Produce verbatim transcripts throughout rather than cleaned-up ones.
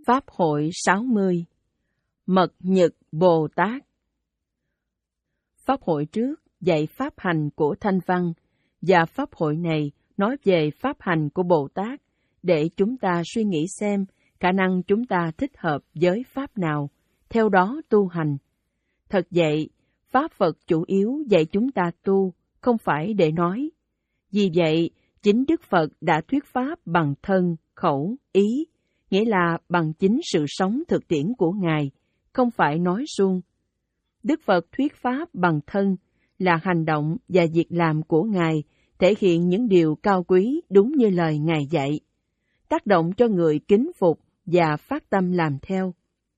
Pháp hội sáu mươi. Mật Nhật Bồ Tát. Pháp hội trước dạy pháp hành của Thanh Văn, và pháp hội này nói về pháp hành của Bồ Tát, để chúng ta suy nghĩ xem khả năng chúng ta thích hợp với pháp nào, theo đó tu hành. Thật vậy, Pháp Phật chủ yếu dạy chúng ta tu, không phải để nói. Vì vậy, chính Đức Phật đã thuyết pháp bằng thân, khẩu, ý, nghĩa là bằng chính sự sống thực tiễn của Ngài, không phải nói suông. Đức Phật thuyết pháp bằng thân là hành động và việc làm của Ngài, thể hiện những điều cao quý đúng như lời Ngài dạy, tác động cho người kính phục và phát tâm làm theo.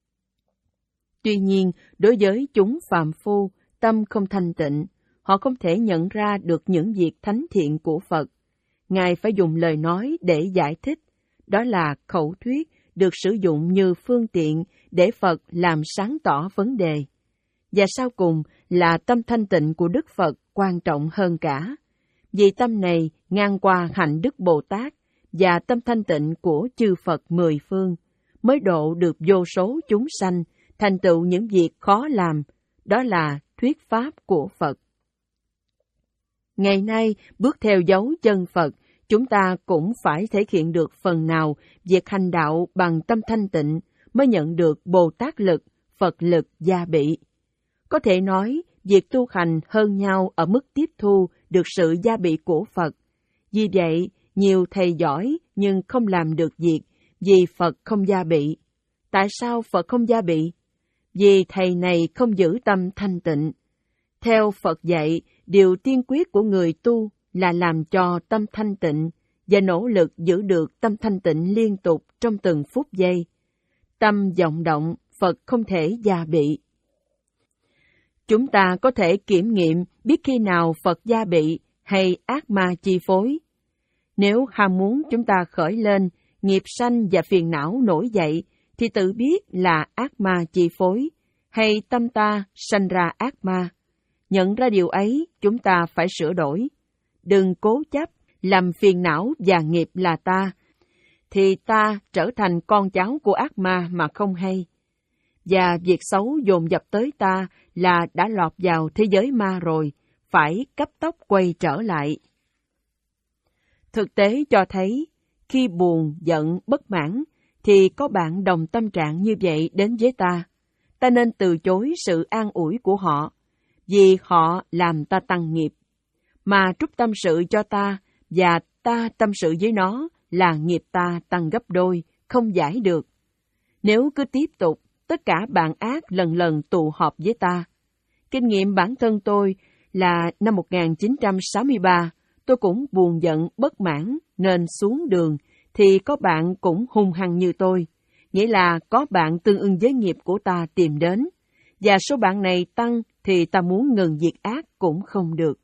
Tuy nhiên, đối với chúng phàm phu, tâm không thanh tịnh, họ không thể nhận ra được những việc thánh thiện của Phật. Ngài phải dùng lời nói để giải thích, đó là khẩu thuyết được sử dụng như phương tiện để Phật làm sáng tỏ vấn đề. Và sau cùng là tâm thanh tịnh của Đức Phật quan trọng hơn cả, vì tâm này ngang qua hạnh Đức Bồ Tát và tâm thanh tịnh của chư Phật mười phương, mới độ được vô số chúng sanh, thành tựu những việc khó làm, đó là thuyết pháp của Phật. Ngày nay, bước theo dấu chân Phật, chúng ta cũng phải thể hiện được phần nào việc hành đạo bằng tâm thanh tịnh mới nhận được Bồ Tát lực, Phật lực gia bị. Có thể nói, việc tu hành hơn nhau ở mức tiếp thu được sự gia bị của Phật. Vì vậy, nhiều thầy giỏi nhưng không làm được việc vì Phật không gia bị. Tại sao Phật không gia bị? Vì thầy này không giữ tâm thanh tịnh. Theo Phật dạy, điều tiên quyết của người tu là làm cho tâm thanh tịnh và nỗ lực giữ được tâm thanh tịnh liên tục trong từng phút giây. Tâm vọng động, Phật không thể gia bị. Chúng ta có thể kiểm nghiệm biết khi nào Phật gia bị hay ác ma chi phối. Nếu ham muốn chúng ta khởi lên, nghiệp sanh và phiền não nổi dậy, thì tự biết là ác ma chi phối, hay tâm ta sanh ra ác ma. Nhận ra điều ấy, chúng ta phải sửa đổi. Đừng cố chấp, làm phiền não và nghiệp là ta, thì ta trở thành con cháu của ác ma mà không hay. Và việc xấu dồn dập tới ta là đã lọt vào thế giới ma rồi, phải cấp tốc quay trở lại. Thực tế cho thấy, khi buồn, giận, bất mãn, thì có bạn đồng tâm trạng như vậy đến với ta. Ta nên từ chối sự an ủi của họ, vì họ làm ta tăng nghiệp. Mà trút tâm sự cho ta, và ta tâm sự với nó là nghiệp ta tăng gấp đôi, không giải được. Nếu cứ tiếp tục, tất cả bạn ác lần lần tụ họp với ta. Kinh nghiệm bản thân tôi là năm một nghìn chín trăm sáu mươi ba, tôi cũng buồn giận, bất mãn, nên xuống đường, thì có bạn cũng hung hăng như tôi. Nghĩa là có bạn tương ưng với nghiệp của ta tìm đến. Và số bạn này tăng thì ta muốn ngừng việc ác cũng không được.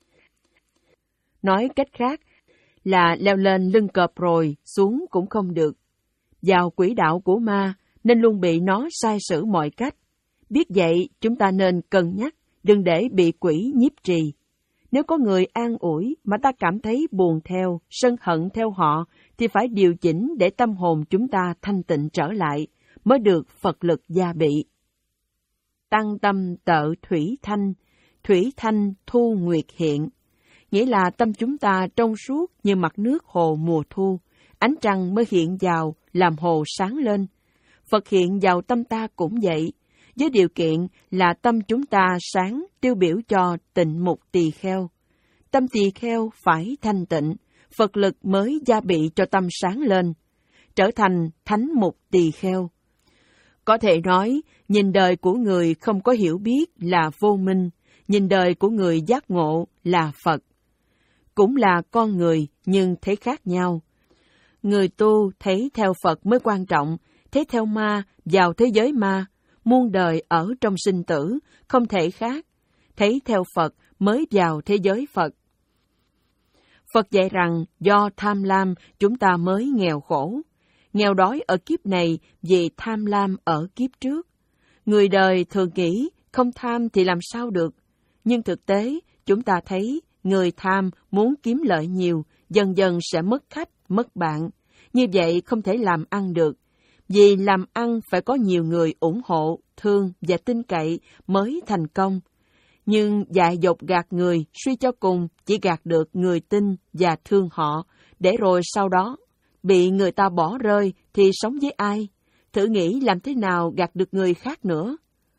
Nói cách khác là leo lên lưng cọp rồi xuống cũng không được. Vào quỹ đạo của ma nên luôn bị nó sai sử mọi cách. Biết vậy chúng ta nên cân nhắc, đừng để bị quỷ nhiếp trì. Nếu có người an ủi mà ta cảm thấy buồn theo, sân hận theo họ, thì phải điều chỉnh để tâm hồn chúng ta thanh tịnh trở lại, mới được Phật lực gia bị. Tăng tâm tợ thủy thanh, thủy thanh thu nguyệt hiện. Nghĩa là tâm chúng ta trong suốt như mặt nước hồ mùa thu, ánh trăng mới hiện vào làm hồ sáng lên. Phật hiện vào tâm ta cũng vậy, với điều kiện là tâm chúng ta sáng tiêu biểu cho tịnh mục tỳ kheo. Tâm tỳ kheo phải thanh tịnh, Phật lực mới gia bị cho tâm sáng lên, trở thành thánh mục tỳ kheo. Có thể nói, nhìn đời của người không có hiểu biết là vô minh, nhìn đời của người giác ngộ là Phật. Cũng là con người nhưng thấy khác nhau. Người tu thấy theo Phật mới quan trọng, thấy theo ma vào thế giới ma, muôn đời ở trong sinh tử, không thể khác. Thấy theo Phật mới vào thế giới Phật. Phật dạy rằng do tham lam chúng ta mới nghèo khổ. Nghèo đói ở kiếp này vì tham lam ở kiếp trước. Người đời thường nghĩ không tham thì làm sao được. Nhưng thực tế chúng ta thấy người tham muốn kiếm lợi nhiều, dần dần sẽ mất khách, mất bạn. Như vậy không thể làm ăn được. Vì làm ăn phải có nhiều người ủng hộ, thương và tin cậy mới thành công. Nhưng dại dột gạt người, suy cho cùng chỉ gạt được người tin và thương họ, để rồi sau đó bị người ta bỏ rơi thì sống với ai? Thử nghĩ làm thế nào gạt được người khác nữa?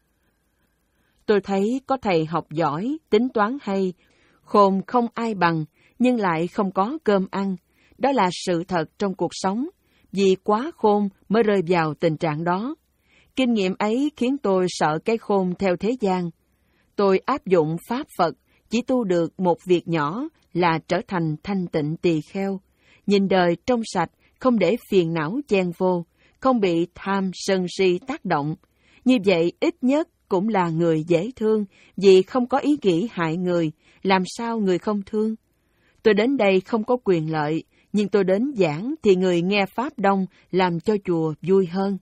Tôi thấy có thầy học giỏi, tính toán hay, khôn không ai bằng, nhưng lại không có cơm ăn. Đó là sự thật trong cuộc sống, vì quá khôn mới rơi vào tình trạng đó. Kinh nghiệm ấy khiến tôi sợ cái khôn theo thế gian. Tôi áp dụng pháp Phật, chỉ tu được một việc nhỏ là trở thành thanh tịnh tỳ kheo, nhìn đời trong sạch, không để phiền não chen vô, không bị tham sân si tác động. Như vậy ít nhất cũng là người dễ thương, vì không có ý nghĩ hại người, làm sao người không thương? Tôi đến đây không có quyền lợi, nhưng tôi đến giảng thì người nghe pháp đông, làm cho chùa vui hơn.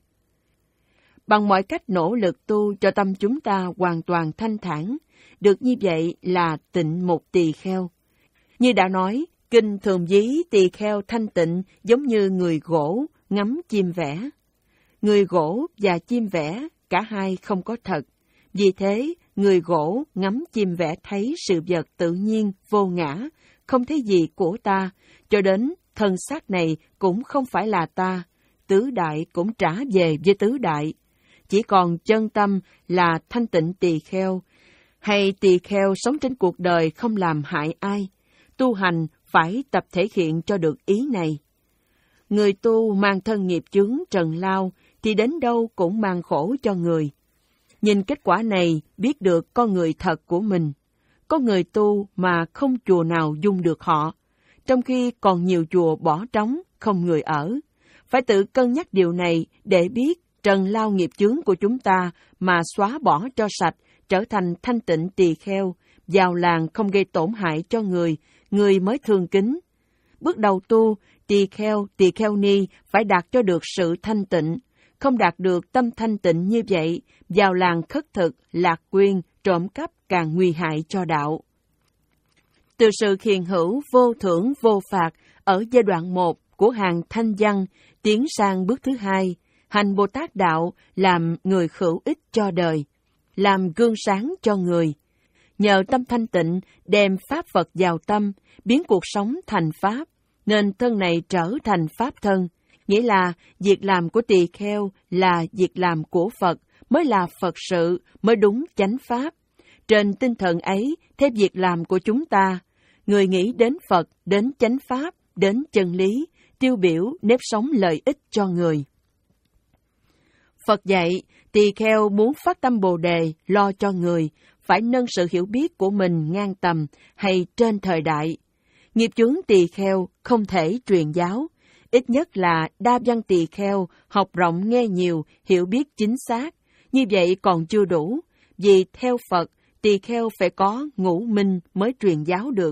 Bằng mọi cách nỗ lực tu cho tâm chúng ta hoàn toàn thanh thản, được như vậy là tịnh một tỳ kheo. Như đã nói, kinh thường ví tỳ kheo thanh tịnh giống như người gỗ ngắm chim vẽ. Người gỗ và chim vẽ, cả hai không có thật. Vì thế, người gỗ ngắm chim vẽ thấy sự vật tự nhiên, vô ngã, không thấy gì của ta, cho đến thân xác này cũng không phải là ta, tứ đại cũng trả về với tứ đại. Chỉ còn chân tâm là thanh tịnh tỳ kheo, hay tỳ kheo sống trên cuộc đời không làm hại ai. Tu hành phải tập thể hiện cho được ý này. Người tu mang thân nghiệp chướng trần lao thì đến đâu cũng mang khổ cho người. Nhìn kết quả này biết được con người thật của mình. Có người tu mà không chùa nào dung được họ, trong khi còn nhiều chùa bỏ trống, không người ở. Phải tự cân nhắc điều này để biết trần lao nghiệp chướng của chúng ta mà xóa bỏ cho sạch, trở thành thanh tịnh tỳ kheo, vào làng không gây tổn hại cho người, người mới thương kính. Bước đầu tu, tỳ kheo, tỳ kheo ni phải đạt cho được sự thanh tịnh. Không đạt được tâm thanh tịnh như vậy, vào làng khất thực, lạc quyên, trộm cắp càng nguy hại cho đạo. Từ sự hiền hữu, vô thưởng, vô phạt ở giai đoạn một của hàng thanh văn, tiến sang bước thứ hai, hành Bồ Tát đạo làm người hữu ích cho đời, làm gương sáng cho người. Nhờ tâm thanh tịnh đem pháp Phật vào tâm, biến cuộc sống thành pháp, nên thân này trở thành pháp thân. Nghĩa là việc làm của tỳ kheo là việc làm của Phật, mới là Phật sự, mới đúng chánh pháp. Trên tinh thần ấy, theo việc làm của chúng ta, người nghĩ đến Phật, đến chánh pháp, đến chân lý, tiêu biểu nếp sống lợi ích cho người. Phật dạy, tỳ kheo muốn phát tâm Bồ Đề, lo cho người, phải nâng sự hiểu biết của mình ngang tầm hay trên thời đại. Nghiệp chướng tỳ kheo không thể truyền giáo, ít nhất là đa văn tỳ kheo học rộng nghe nhiều, hiểu biết chính xác. Như vậy còn chưa đủ, vì theo Phật, tỳ kheo phải có ngũ minh mới truyền giáo được.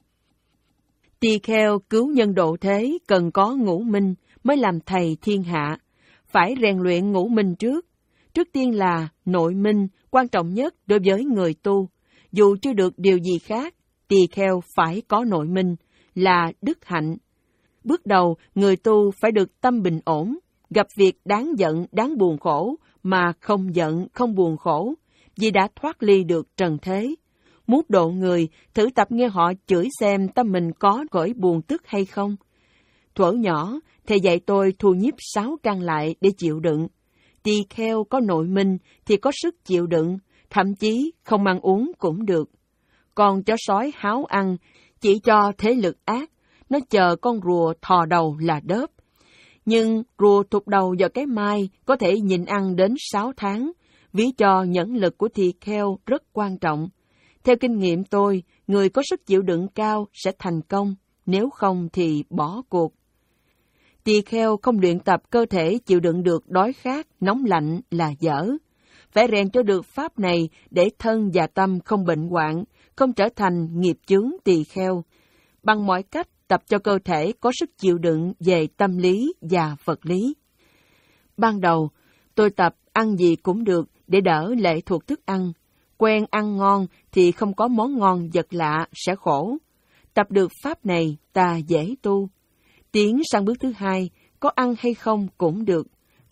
Tỳ kheo cứu nhân độ thế cần có ngũ minh mới làm thầy thiên hạ. Phải rèn luyện ngũ minh trước. Trước tiên là nội minh, quan trọng nhất đối với người tu. Dù chưa được điều gì khác, tỳ kheo phải có nội minh, là đức hạnh. Bước đầu, người tu phải được tâm bình ổn, gặp việc đáng giận, đáng buồn khổ, mà không giận, không buồn khổ, vì đã thoát ly được trần thế. Muốn độ người, thử tập nghe họ chửi xem tâm mình có cõi buồn tức hay không. Thuở nhỏ, thầy dạy tôi thu nhiếp sáu căn lại để chịu đựng. Tỳ kheo có nội minh thì có sức chịu đựng, thậm chí không ăn uống cũng được. Còn chó sói háo ăn, chỉ cho thế lực ác, nó chờ con rùa thò đầu là đớp. Nhưng rùa thụt đầu vào cái mai có thể nhịn ăn đến sáu tháng, ví cho nhẫn lực của tỳ kheo rất quan trọng. Theo kinh nghiệm tôi, người có sức chịu đựng cao sẽ thành công, nếu không thì bỏ cuộc. Tỳ kheo không luyện tập cơ thể chịu đựng được đói khát, nóng lạnh là dở. Phải rèn cho được pháp này để thân và tâm không bệnh hoạn, không trở thành nghiệp chướng tỳ kheo. Bằng mọi cách tập cho cơ thể có sức chịu đựng về tâm lý và vật lý. Ban đầu, tôi tập ăn gì cũng được để đỡ lệ thuộc thức ăn. Quen ăn ngon thì không có món ngon vật lạ sẽ khổ. Tập được pháp này ta dễ tu. Tiến sang bước thứ hai, có ăn hay không cũng được.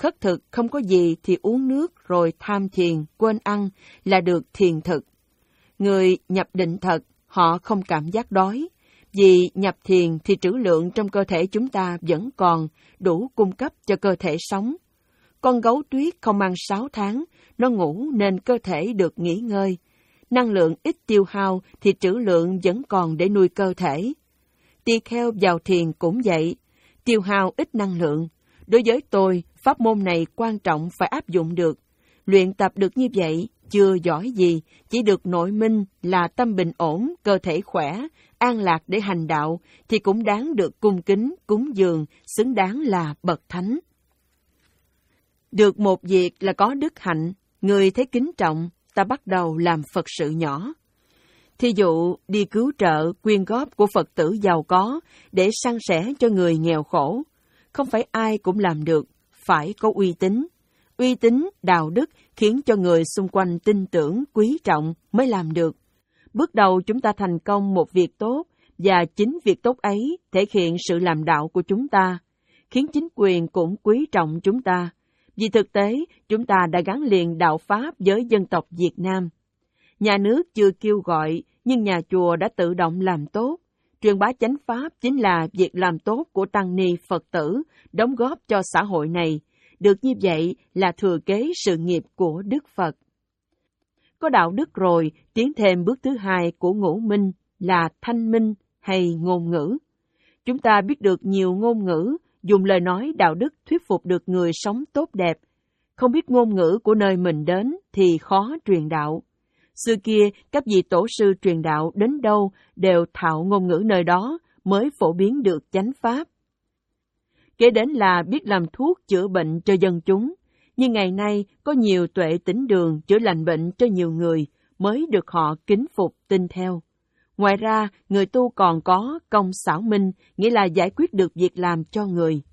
khất thực không có gì thì uống nước rồi tham thiền, quên ăn là được thiền thực. Người nhập định thật, họ không cảm giác đói. Vì nhập thiền thì trữ lượng trong cơ thể chúng ta vẫn còn đủ cung cấp cho cơ thể sống. Con gấu tuyết không ăn sáu tháng, nó ngủ nên cơ thể được nghỉ ngơi. Năng lượng ít tiêu hao thì trữ lượng vẫn còn để nuôi cơ thể. Tỳ kheo vào thiền cũng vậy, tiêu hao ít năng lượng. Đối với tôi, pháp môn này quan trọng phải áp dụng được. Luyện tập được như vậy, chưa giỏi gì, chỉ được nội minh là tâm bình ổn, cơ thể khỏe, an lạc để hành đạo, thì cũng đáng được cung kính, cúng dường, xứng đáng là bậc thánh. Được một việc là có đức hạnh, người thấy kính trọng, ta bắt đầu làm Phật sự nhỏ. Thí dụ, đi cứu trợ, quyên góp của Phật tử giàu có để san sẻ cho người nghèo khổ. Không phải ai cũng làm được, phải có uy tín. Uy tín, đạo đức khiến cho người xung quanh tin tưởng, quý trọng mới làm được. Bước đầu chúng ta thành công một việc tốt, và chính việc tốt ấy thể hiện sự làm đạo của chúng ta, khiến chính quyền cũng quý trọng chúng ta. Vì thực tế, chúng ta đã gắn liền đạo Pháp với dân tộc Việt Nam. Nhà nước chưa kêu gọi, nhưng nhà chùa đã tự động làm tốt. Truyền bá chánh Pháp chính là việc làm tốt của tăng ni Phật tử, đóng góp cho xã hội này. Được như vậy là thừa kế sự nghiệp của Đức Phật. Có đạo đức rồi, tiến thêm bước thứ hai của ngũ minh là thanh minh hay ngôn ngữ. Chúng ta biết được nhiều ngôn ngữ, dùng lời nói đạo đức thuyết phục được người sống tốt đẹp. Không biết ngôn ngữ của nơi mình đến thì khó truyền đạo. Xưa kia, các vị tổ sư truyền đạo đến đâu đều thạo ngôn ngữ nơi đó mới phổ biến được chánh Pháp. Kế đến là biết làm thuốc chữa bệnh cho dân chúng. Nhưng ngày nay có nhiều tuệ tín đường chữa lành bệnh cho nhiều người mới được họ kính phục tin theo. Ngoài ra, người tu còn có công xảo minh, nghĩa là giải quyết được việc làm cho người.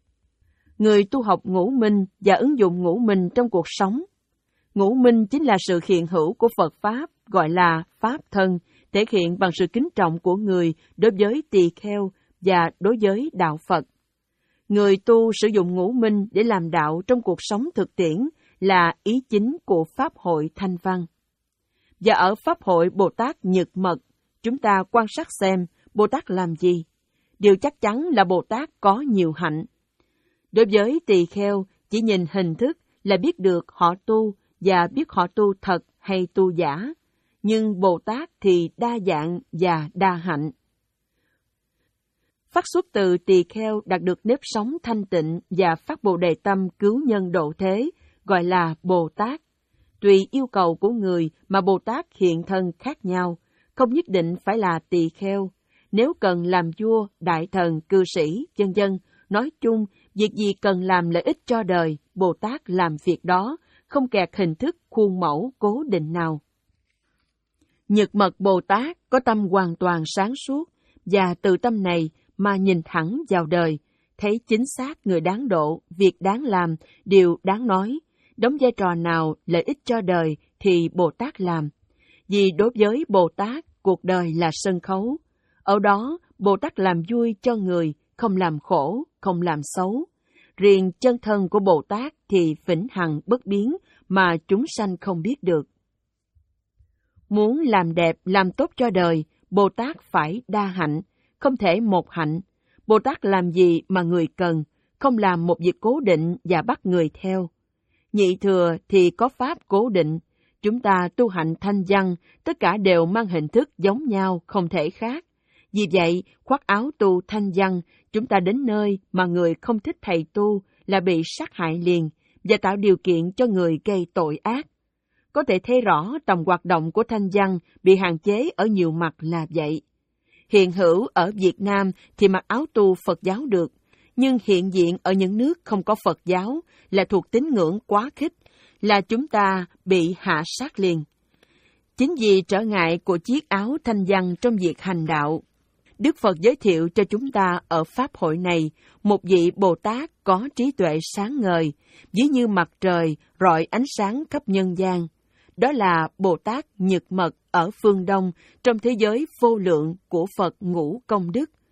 Người tu học ngũ minh và ứng dụng ngũ minh trong cuộc sống. Ngũ minh chính là sự hiện hữu của Phật Pháp, gọi là Pháp thân, thể hiện bằng sự kính trọng của người đối với tỳ kheo và đối với đạo Phật. Người tu sử dụng ngũ minh để làm đạo trong cuộc sống thực tiễn là ý chính của Pháp hội Thanh Văn. Và ở Pháp hội Bồ Tát Nhật Mật, chúng ta quan sát xem Bồ Tát làm gì. Điều chắc chắn là Bồ Tát có nhiều hạnh. Đối với tỳ kheo, chỉ nhìn hình thức là biết được họ tu và biết họ tu thật hay tu giả. Nhưng Bồ Tát thì đa dạng và đa hạnh. Phát xuất từ tỳ kheo đạt được nếp sống thanh tịnh và phát Bồ Đề tâm cứu nhân độ thế, gọi là Bồ Tát. Tùy yêu cầu của người mà Bồ Tát hiện thân khác nhau, không nhất định phải là tỳ kheo. Nếu cần làm vua, đại thần, cư sĩ, vân vân, nói chung, việc gì cần làm lợi ích cho đời, Bồ Tát làm việc đó, không kẹt hình thức khuôn mẫu cố định nào. Nhật Mật Bồ Tát có tâm hoàn toàn sáng suốt, và từ tâm này mà nhìn thẳng vào đời, thấy chính xác người đáng độ, việc đáng làm, điều đáng nói, đóng vai trò nào lợi ích cho đời thì Bồ Tát làm. Vì đối với Bồ Tát, cuộc đời là sân khấu. Ở đó, Bồ Tát làm vui cho người, không làm khổ, không làm xấu. Riêng chân thân của Bồ Tát thì vĩnh hằng bất biến mà chúng sanh không biết được. Muốn làm đẹp, làm tốt cho đời, Bồ Tát phải đa hạnh, không thể một hạnh. Bồ Tát làm gì mà người cần, không làm một việc cố định và bắt người theo. Nhị thừa thì có pháp cố định. Chúng ta tu hạnh thanh văn, tất cả đều mang hình thức giống nhau, không thể khác. Vì vậy, khoác áo tu thanh văn, chúng ta đến nơi mà người không thích thầy tu là bị sát hại liền và tạo điều kiện cho người gây tội ác. Có thể thấy rõ tầm hoạt động của thanh văn bị hạn chế ở nhiều mặt là vậy. Hiện hữu ở Việt Nam thì mặc áo tu Phật giáo được, nhưng hiện diện ở những nước không có Phật giáo là thuộc tín ngưỡng quá khích, là chúng ta bị hạ sát liền. Chính vì trở ngại của chiếc áo thanh văn trong việc hành đạo, Đức Phật giới thiệu cho chúng ta ở Pháp hội này một vị Bồ Tát có trí tuệ sáng ngời, ví như mặt trời rọi ánh sáng khắp nhân gian. Đó là Bồ Tát Nhật Mật ở phương Đông trong thế giới vô lượng của Phật ngũ công đức.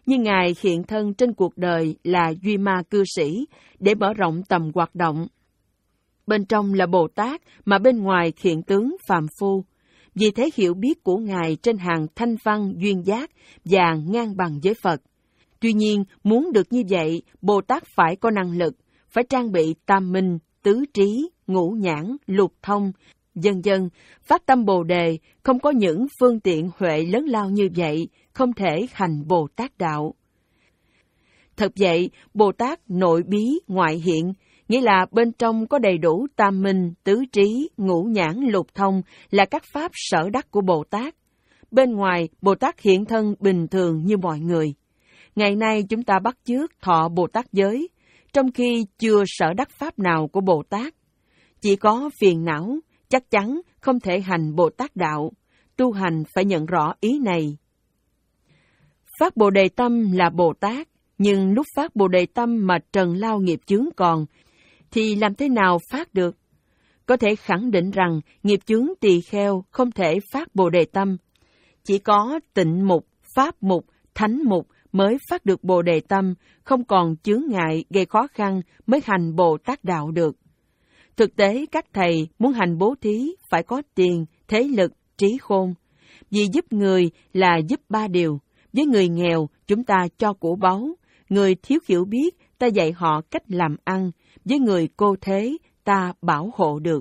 Nhưng Ngài hiện thân trên cuộc đời là Duy Ma cư sĩ để mở rộng tầm hoạt động. Bên trong là Bồ Tát mà bên ngoài hiện tướng phàm phu. Vì thế hiểu biết của Ngài trên hàng thanh văn duyên giác và ngang bằng với Phật. Tuy nhiên, muốn được như vậy, Bồ Tát phải có năng lực, phải trang bị tam minh, tứ trí, ngũ nhãn, lục thông, vân vân. Phát tâm Bồ Đề, không có những phương tiện huệ lớn lao như vậy, không thể hành Bồ Tát đạo. Thật vậy, Bồ Tát nội bí ngoại hiện, nghĩa là bên trong có đầy đủ tam minh, tứ trí, ngũ nhãn, lục thông là các pháp sở đắc của Bồ Tát. Bên ngoài, Bồ Tát hiện thân bình thường như mọi người. Ngày nay chúng ta bắt chước thọ Bồ Tát giới, trong khi chưa sở đắc pháp nào của Bồ Tát. Chỉ có phiền não, chắc chắn không thể hành Bồ Tát đạo. Tu hành phải nhận rõ ý này. Phát Bồ Đề tâm là Bồ Tát, nhưng lúc phát Bồ Đề tâm mà trần lao nghiệp chướng còn, thì làm thế nào phát được? Có thể khẳng định rằng nghiệp chướng tỳ kheo không thể phát Bồ Đề tâm. Chỉ có tịnh mục, pháp mục, thánh mục mới phát được Bồ Đề tâm, không còn chướng ngại gây khó khăn mới hành Bồ Tát đạo được. Thực tế, các thầy muốn hành bố thí phải có tiền, thế lực, trí khôn. Vì giúp người là giúp ba điều. Với người nghèo, chúng ta cho của báu. Người thiếu hiểu biết, ta dạy họ cách làm ăn. Với người cô thế, ta bảo hộ được.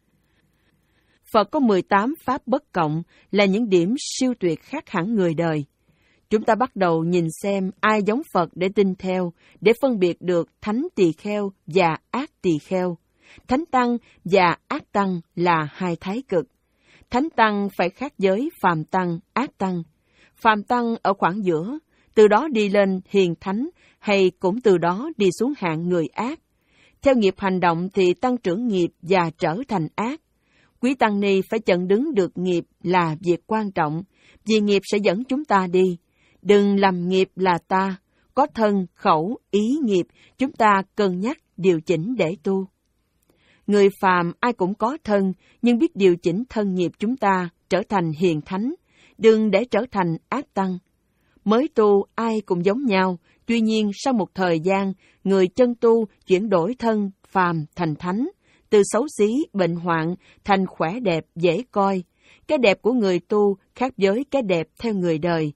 Phật có mười tám pháp bất cộng là những điểm siêu tuyệt khác hẳn người đời. Chúng ta bắt đầu nhìn xem ai giống Phật để tin theo, để phân biệt được thánh tỳ kheo và ác tỳ kheo. Thánh tăng và ác tăng là hai thái cực. Thánh tăng phải khác với phàm tăng, ác tăng. Phàm tăng ở khoảng giữa, từ đó đi lên hiền thánh, hay cũng từ đó đi xuống hạng người ác. Theo nghiệp hành động thì tăng trưởng nghiệp và trở thành ác. Quý tăng ni phải chặn đứng được nghiệp là việc quan trọng, vì nghiệp sẽ dẫn chúng ta đi. Đừng làm nghiệp là ta, có thân, khẩu, ý nghiệp, chúng ta cân nhắc, điều chỉnh để tu. Người phàm ai cũng có thân, nhưng biết điều chỉnh thân nghiệp chúng ta trở thành hiền thánh, đừng để trở thành ác tăng. Mới tu ai cũng giống nhau, tuy nhiên sau một thời gian, người chân tu chuyển đổi thân phàm thành thánh, từ xấu xí, bệnh hoạn thành khỏe đẹp, dễ coi. Cái đẹp của người tu khác với cái đẹp theo người đời.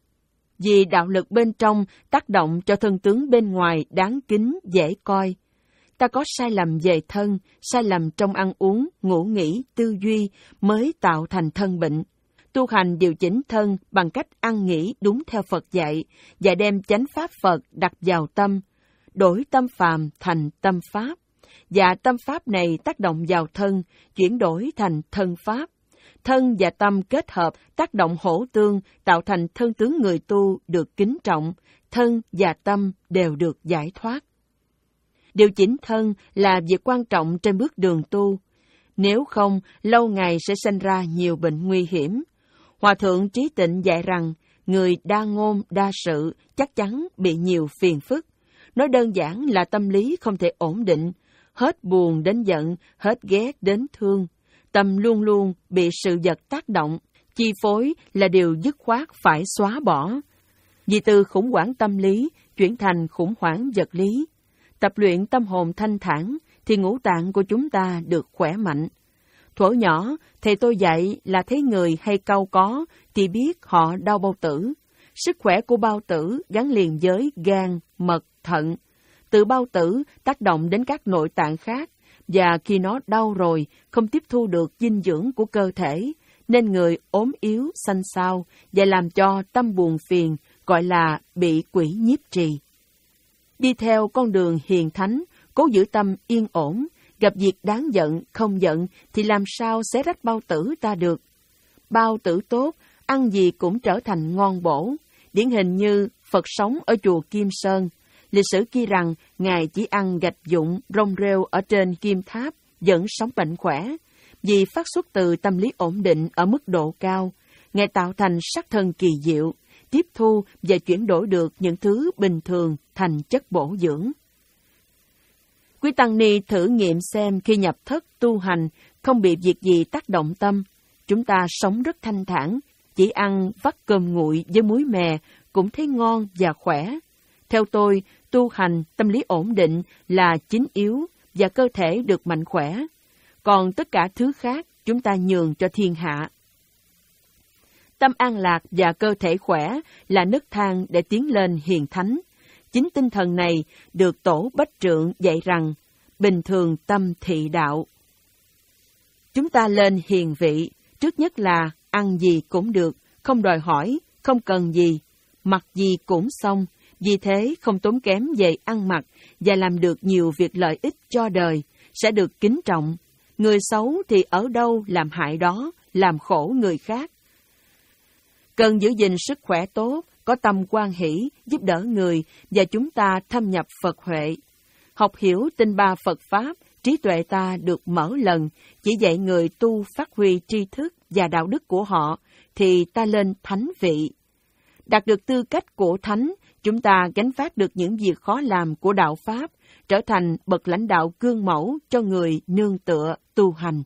Vì đạo lực bên trong tác động cho thân tướng bên ngoài đáng kính, dễ coi. Ta có sai lầm về thân, sai lầm trong ăn uống, ngủ nghỉ, tư duy mới tạo thành thân bệnh. Tu hành điều chỉnh thân bằng cách ăn nghỉ đúng theo Phật dạy và đem chánh pháp Phật đặt vào tâm, đổi tâm phàm thành tâm pháp. Và tâm pháp này tác động vào thân, chuyển đổi thành thân pháp. Thân và tâm kết hợp, tác động hỗ tương, tạo thành thân tướng người tu được kính trọng, thân và tâm đều được giải thoát. Điều chỉnh thân là việc quan trọng trên bước đường tu. Nếu không, lâu ngày sẽ sinh ra nhiều bệnh nguy hiểm. Hòa thượng Trí Tịnh dạy rằng, người đa ngôn, đa sự chắc chắn bị nhiều phiền phức. Nói đơn giản là tâm lý không thể ổn định, hết buồn đến giận, hết ghét đến thương. Tâm luôn luôn bị sự vật tác động, chi phối là điều dứt khoát phải xóa bỏ. Vì từ khủng hoảng tâm lý chuyển thành khủng hoảng vật lý. Tập luyện tâm hồn thanh thản thì ngũ tạng của chúng ta được khỏe mạnh. Thuở nhỏ, thầy tôi dạy là thấy người hay cau có thì biết họ đau bao tử. Sức khỏe của bao tử gắn liền với gan, mật, thận. Từ bao tử tác động đến các nội tạng khác, và khi nó đau rồi, không tiếp thu được dinh dưỡng của cơ thể, nên người ốm yếu, xanh xao, và làm cho tâm buồn phiền, gọi là bị quỷ nhiếp trì. Đi theo con đường hiền thánh, cố giữ tâm yên ổn, gặp việc đáng giận, không giận, thì làm sao xé rách bao tử ta được. Bao tử tốt, ăn gì cũng trở thành ngon bổ. Điển hình như Phật sống ở chùa Kim Sơn. Lịch sử ghi rằng, Ngài chỉ ăn gạch vụn, rong rêu ở trên kim tháp, vẫn sống mạnh khỏe. Vì phát xuất từ tâm lý ổn định ở mức độ cao, Ngài tạo thành sắc thân kỳ diệu, tiếp thu và chuyển đổi được những thứ bình thường thành chất bổ dưỡng. Quý tăng ni thử nghiệm xem khi nhập thất tu hành, không bị việc gì tác động tâm. Chúng ta sống rất thanh thản, chỉ ăn vắt cơm nguội với muối mè cũng thấy ngon và khỏe. Theo tôi, tu hành tâm lý ổn định là chính yếu và cơ thể được mạnh khỏe. Còn tất cả thứ khác chúng ta nhường cho thiên hạ. Tâm an lạc và cơ thể khỏe là nấc thang để tiến lên hiền thánh. Chính tinh thần này được Tổ Bách Trượng dạy rằng, bình thường tâm thị đạo. Chúng ta lên hiền vị, trước nhất là ăn gì cũng được, không đòi hỏi, không cần gì, mặc gì cũng xong, vì thế không tốn kém về ăn mặc và làm được nhiều việc lợi ích cho đời, sẽ được kính trọng. Người xấu thì ở đâu làm hại đó, làm khổ người khác. Cần giữ gìn sức khỏe tốt, có tâm hoan hỷ, giúp đỡ người và chúng ta thâm nhập Phật huệ. Học hiểu tinh ba Phật Pháp, trí tuệ ta được mở lần, chỉ dạy người tu phát huy tri thức và đạo đức của họ, thì ta lên thánh vị. Đạt được tư cách của thánh, chúng ta gánh vác được những việc khó làm của đạo Pháp, trở thành bậc lãnh đạo gương mẫu cho người nương tựa tu hành.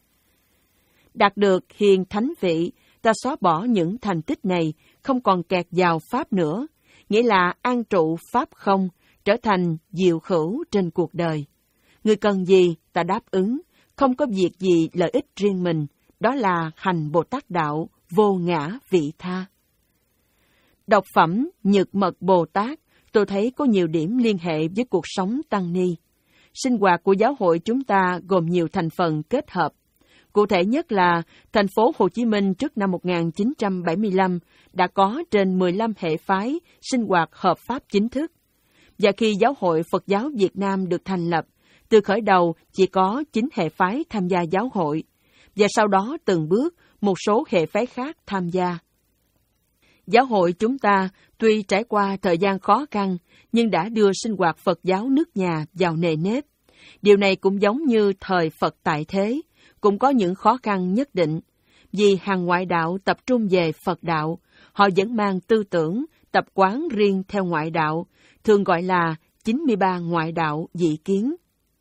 Đạt được hiền thánh vị, ta xóa bỏ những thành tích này, không còn kẹt vào Pháp nữa, nghĩa là an trụ Pháp không, trở thành diệu hữu trên cuộc đời. Người cần gì, ta đáp ứng, không có việc gì lợi ích riêng mình, đó là hành Bồ Tát Đạo, vô ngã vị tha. Đọc phẩm Nhật Mật Bồ Tát, tôi thấy có nhiều điểm liên hệ với cuộc sống tăng ni. Sinh hoạt của giáo hội chúng ta gồm nhiều thành phần kết hợp. Cụ thể nhất là, thành phố Hồ Chí Minh trước năm một nghìn chín trăm bảy mươi lăm đã có trên mười lăm hệ phái sinh hoạt hợp pháp chính thức. Và khi Giáo hội Phật giáo Việt Nam được thành lập, từ khởi đầu chỉ có chín hệ phái tham gia giáo hội, và sau đó từng bước một số hệ phái khác tham gia. Giáo hội chúng ta tuy trải qua thời gian khó khăn, nhưng đã đưa sinh hoạt Phật giáo nước nhà vào nề nếp. Điều này cũng giống như thời Phật tại thế, cũng có những khó khăn nhất định. Vì hàng ngoại đạo tập trung về Phật đạo, họ vẫn mang tư tưởng, tập quán riêng theo ngoại đạo, thường gọi là chín mươi ba ngoại đạo dị kiến.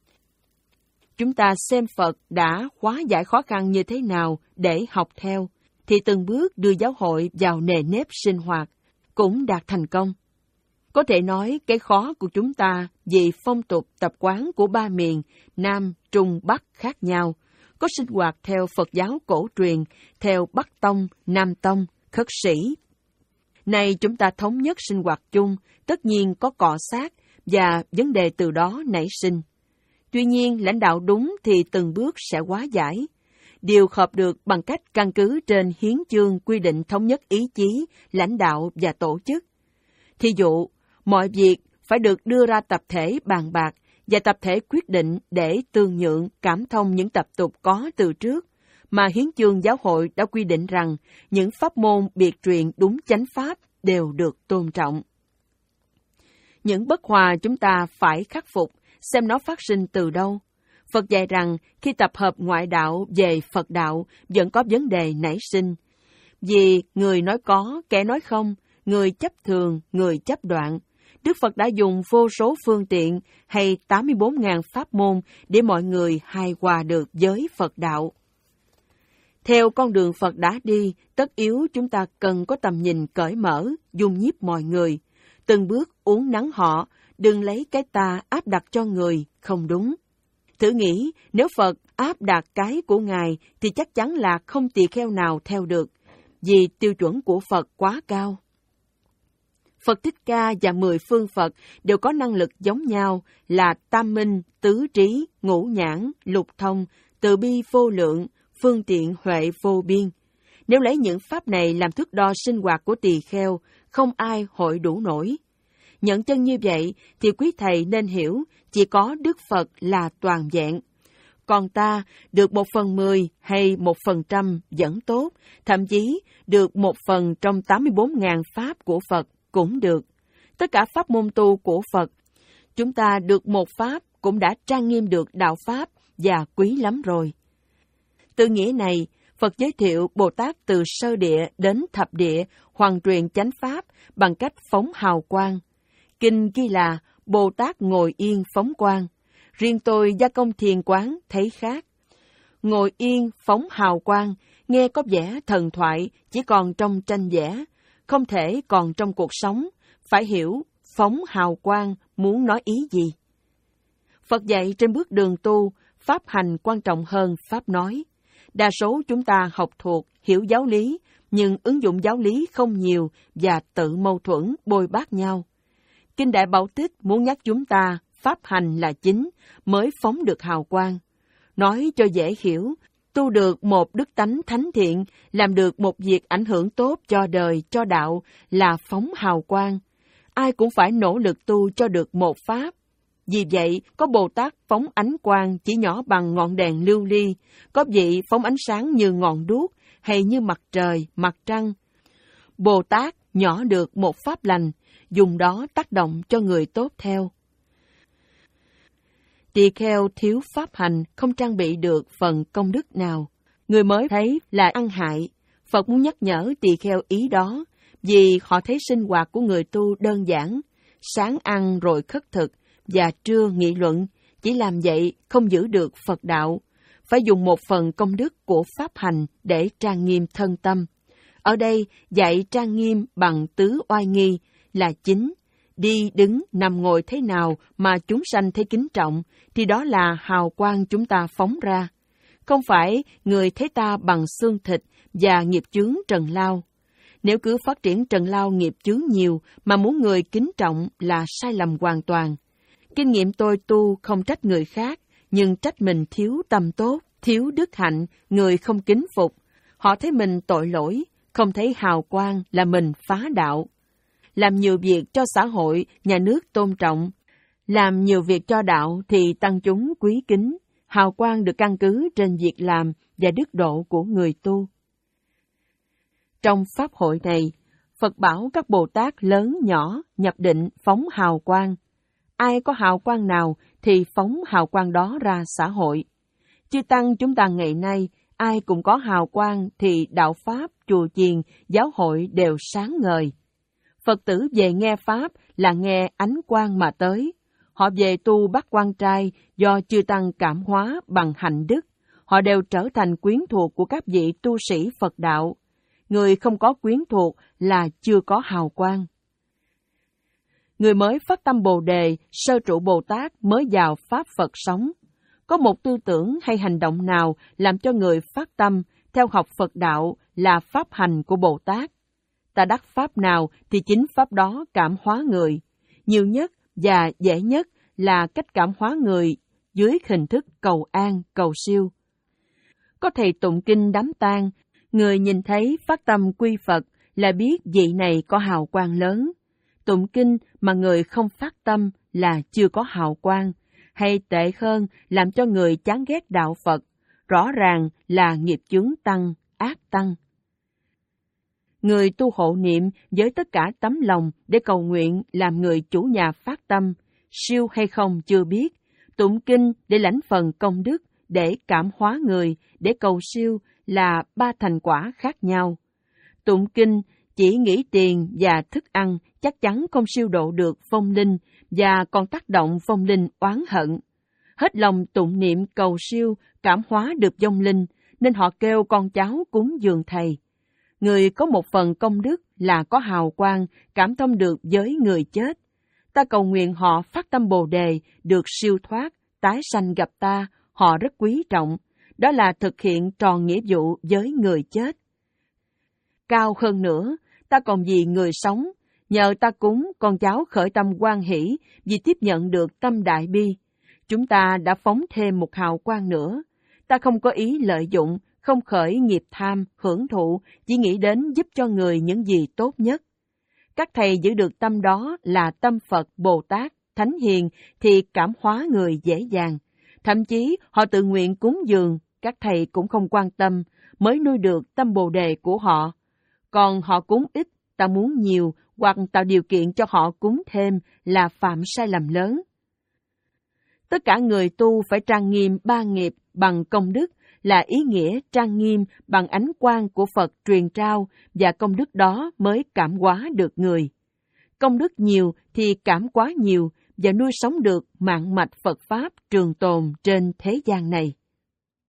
Chúng ta xem Phật đã hóa giải khó khăn như thế nào để học theo, thì từng bước đưa giáo hội vào nề nếp sinh hoạt, cũng đạt thành công. Có thể nói cái khó của chúng ta vì phong tục tập quán của ba miền Nam, Trung, Bắc khác nhau, có sinh hoạt theo Phật giáo cổ truyền, theo Bắc Tông, Nam Tông, khất sĩ. Nay chúng ta thống nhất sinh hoạt chung, tất nhiên có cọ xát và vấn đề từ đó nảy sinh. Tuy nhiên, lãnh đạo đúng thì từng bước sẽ hóa giải. Điều hợp được bằng cách căn cứ trên hiến chương quy định thống nhất ý chí, lãnh đạo và tổ chức. Thí dụ, mọi việc phải được đưa ra tập thể bàn bạc và tập thể quyết định để tương nhượng, cảm thông những tập tục có từ trước, mà hiến chương giáo hội đã quy định rằng những pháp môn biệt truyền đúng chánh pháp đều được tôn trọng. Những bất hòa chúng ta phải khắc phục, xem nó phát sinh từ đâu. Phật dạy rằng khi tập hợp ngoại đạo về Phật đạo vẫn có vấn đề nảy sinh. Vì người nói có, kẻ nói không, người chấp thường, người chấp đoạn. Đức Phật đã dùng vô số phương tiện hay tám mươi bốn nghìn pháp môn để mọi người hài hòa được với Phật đạo. Theo con đường Phật đã đi, tất yếu chúng ta cần có tầm nhìn cởi mở, dung nhiếp mọi người. Từng bước uốn nắn họ, đừng lấy cái ta áp đặt cho người, không đúng. Thử nghĩ, nếu Phật áp đặt cái của Ngài thì chắc chắn là không tỳ kheo nào theo được, vì tiêu chuẩn của Phật quá cao. Phật Thích Ca và mười phương Phật đều có năng lực giống nhau là tam minh, tứ trí, ngũ nhãn, lục thông, từ bi vô lượng, phương tiện huệ vô biên. Nếu lấy những pháp này làm thước đo sinh hoạt của tỳ kheo, không ai hội đủ nổi. Nhận chân như vậy thì quý thầy nên hiểu chỉ có Đức Phật là toàn vẹn. Còn ta được một phần mười hay một phần trăm vẫn tốt, thậm chí được một phần trong tám mươi bốn nghìn pháp của Phật cũng được. Tất cả pháp môn tu của Phật, chúng ta được một pháp cũng đã trang nghiêm được đạo pháp và quý lắm rồi. Từ nghĩa này, Phật giới thiệu Bồ Tát từ sơ địa đến thập địa hoàn truyền chánh pháp bằng cách phóng hào quang. Kinh ghi là Bồ Tát ngồi yên phóng quang. Riêng tôi gia công thiền quán thấy khác. Ngồi yên phóng hào quang nghe có vẻ thần thoại chỉ còn trong tranh vẽ, không thể còn trong cuộc sống, phải hiểu phóng hào quang muốn nói ý gì. Phật dạy trên bước đường tu, pháp hành quan trọng hơn pháp nói. Đa số chúng ta học thuộc, hiểu giáo lý, nhưng ứng dụng giáo lý không nhiều và tự mâu thuẫn, bôi bác nhau. Kinh Đại Bảo Tích muốn nhắc chúng ta pháp hành là chính, mới phóng được hào quang. Nói cho dễ hiểu, tu được một đức tánh thánh thiện, làm được một việc ảnh hưởng tốt cho đời, cho đạo là phóng hào quang. Ai cũng phải nỗ lực tu cho được một pháp. Vì vậy, có Bồ Tát phóng ánh quang chỉ nhỏ bằng ngọn đèn lưu ly, có vị phóng ánh sáng như ngọn đuốc, hay như mặt trời, mặt trăng. Bồ Tát nhỏ được một pháp lành, dùng đó tác động cho người tốt theo. Tỳ kheo thiếu pháp hành, không trang bị được phần công đức nào. Người mới thấy là ăn hại. Phật muốn nhắc nhở tỳ kheo ý đó, vì họ thấy sinh hoạt của người tu đơn giản, sáng ăn rồi khất thực, và trưa nghị luận, chỉ làm vậy không giữ được Phật đạo. Phải dùng một phần công đức của pháp hành để trang nghiêm thân tâm. Ở đây dạy trang nghiêm bằng tứ oai nghi là chính. Đi, đứng, nằm ngồi thế nào mà chúng sanh thấy kính trọng, thì đó là hào quang chúng ta phóng ra. Không phải người thấy ta bằng xương thịt và nghiệp chướng trần lao. Nếu cứ phát triển trần lao nghiệp chướng nhiều mà muốn người kính trọng là sai lầm hoàn toàn. Kinh nghiệm tôi tu không trách người khác, nhưng trách mình thiếu tâm tốt, thiếu đức hạnh, người không kính phục. Họ thấy mình tội lỗi, không thấy hào quang là mình phá đạo. Làm nhiều việc cho xã hội, nhà nước tôn trọng. Làm nhiều việc cho đạo thì tăng chúng quý kính. Hào quang được căn cứ trên việc làm và đức độ của người tu. Trong pháp hội này, Phật bảo các Bồ Tát lớn nhỏ nhập định phóng hào quang. Ai có hào quang nào thì phóng hào quang đó ra xã hội. Chư Tăng chúng ta ngày nay, ai cũng có hào quang thì đạo Pháp, chùa chiền, giáo hội đều sáng ngời. Phật tử về nghe Pháp là nghe ánh quang mà tới. Họ về tu bắt quan trai do chư Tăng cảm hóa bằng hạnh đức. Họ đều trở thành quyến thuộc của các vị tu sĩ Phật đạo. Người không có quyến thuộc là chưa có hào quang. Người mới phát tâm Bồ Đề, sơ trụ Bồ Tát mới vào Pháp Phật sống. Có một tư tưởng hay hành động nào làm cho người phát tâm theo học Phật đạo là pháp hành của Bồ Tát. Ta đắc pháp nào thì chính pháp đó cảm hóa người. Nhiều nhất và dễ nhất là cách cảm hóa người dưới hình thức cầu an, cầu siêu. Có thầy tụng kinh đám tang, người nhìn thấy phát tâm quy Phật là biết vị này có hào quang lớn. Tụng kinh mà người không phát tâm là chưa có hào quang, hay tệ hơn làm cho người chán ghét đạo Phật, rõ ràng là nghiệp chướng tăng, ác tăng. Người tu hộ niệm với tất cả tấm lòng để cầu nguyện làm người chủ nhà phát tâm, siêu hay không chưa biết, tụng kinh để lãnh phần công đức, để cảm hóa người, để cầu siêu là ba thành quả khác nhau. Tụng kinh chỉ nghĩ tiền và thức ăn chắc chắn không siêu độ được vong linh và còn tác động vong linh oán hận. Hết lòng tụng niệm cầu siêu, cảm hóa được vong linh, nên họ kêu con cháu cúng dường thầy. Người có một phần công đức là có hào quang, cảm thông được với người chết. Ta cầu nguyện họ phát tâm Bồ Đề, được siêu thoát, tái sanh gặp ta, họ rất quý trọng. Đó là thực hiện tròn nghĩa vụ với người chết. Cao hơn nữa, ta còn vì người sống, nhờ ta cúng con cháu khởi tâm hoan hỷ vì tiếp nhận được tâm đại bi. Chúng ta đã phóng thêm một hào quang nữa. Ta không có ý lợi dụng, không khởi nghiệp tham, hưởng thụ, chỉ nghĩ đến giúp cho người những gì tốt nhất. Các thầy giữ được tâm đó là tâm Phật, Bồ Tát, Thánh Hiền thì cảm hóa người dễ dàng. Thậm chí họ tự nguyện cúng dường, các thầy cũng không quan tâm, mới nuôi được tâm Bồ Đề của họ. Còn họ cúng ít, ta muốn nhiều, hoặc tạo điều kiện cho họ cúng thêm là phạm sai lầm lớn. Tất cả người tu phải trang nghiêm ba nghiệp bằng công đức, là ý nghĩa trang nghiêm bằng ánh quang của Phật truyền trao, và công đức đó mới cảm hóa được người. Công đức nhiều thì cảm hóa nhiều, và nuôi sống được mạng mạch Phật Pháp trường tồn trên thế gian này.